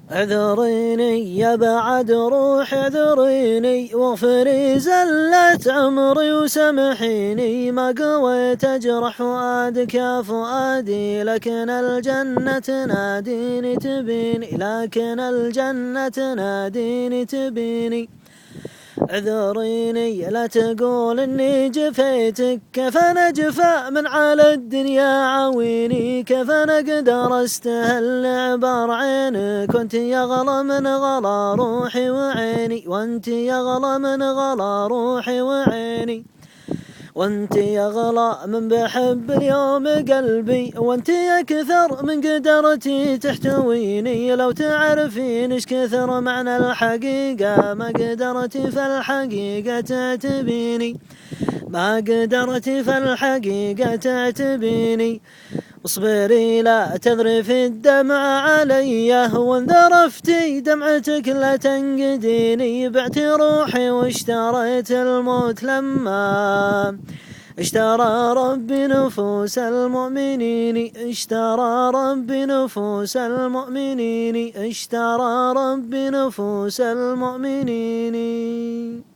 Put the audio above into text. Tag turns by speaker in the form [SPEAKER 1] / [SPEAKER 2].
[SPEAKER 1] اعذريني يا بعد روح اعذريني واغفري زلة عمري وسامحيني، ما قويت اجرح فؤادك يا فؤادي، لكن الجنة تناديني تبيني، لكن الجنة تناديني تبيني. اعذريني لا تقول اني جفيتك، كيف انا جفا من على الدنيا عويني، كيف انا اقدر استهل عبر عينك، وانت يغلى من غلا روحي وعيني، وانت يغلى من غلا روحي وعيني، وانت يغلى من بحب اليوم قلبي، وانت اكثر من قدرتي تحتويني، لو تعرفين ايش كثر معنى الحقيقة، ما قدرتي في الحقيقة تعتبيني، ما قدرتي في الحقيقة تعتبيني. اصبري لا تذرفي الدمع علي، وان ذرفتي دمعتك لا تنقديني، بعت روحي واشتريت الموت لما اشترى ربي نفوس المؤمنين، اشترى ربي نفوس المؤمنين، اشترى ربي نفوس المؤمنين.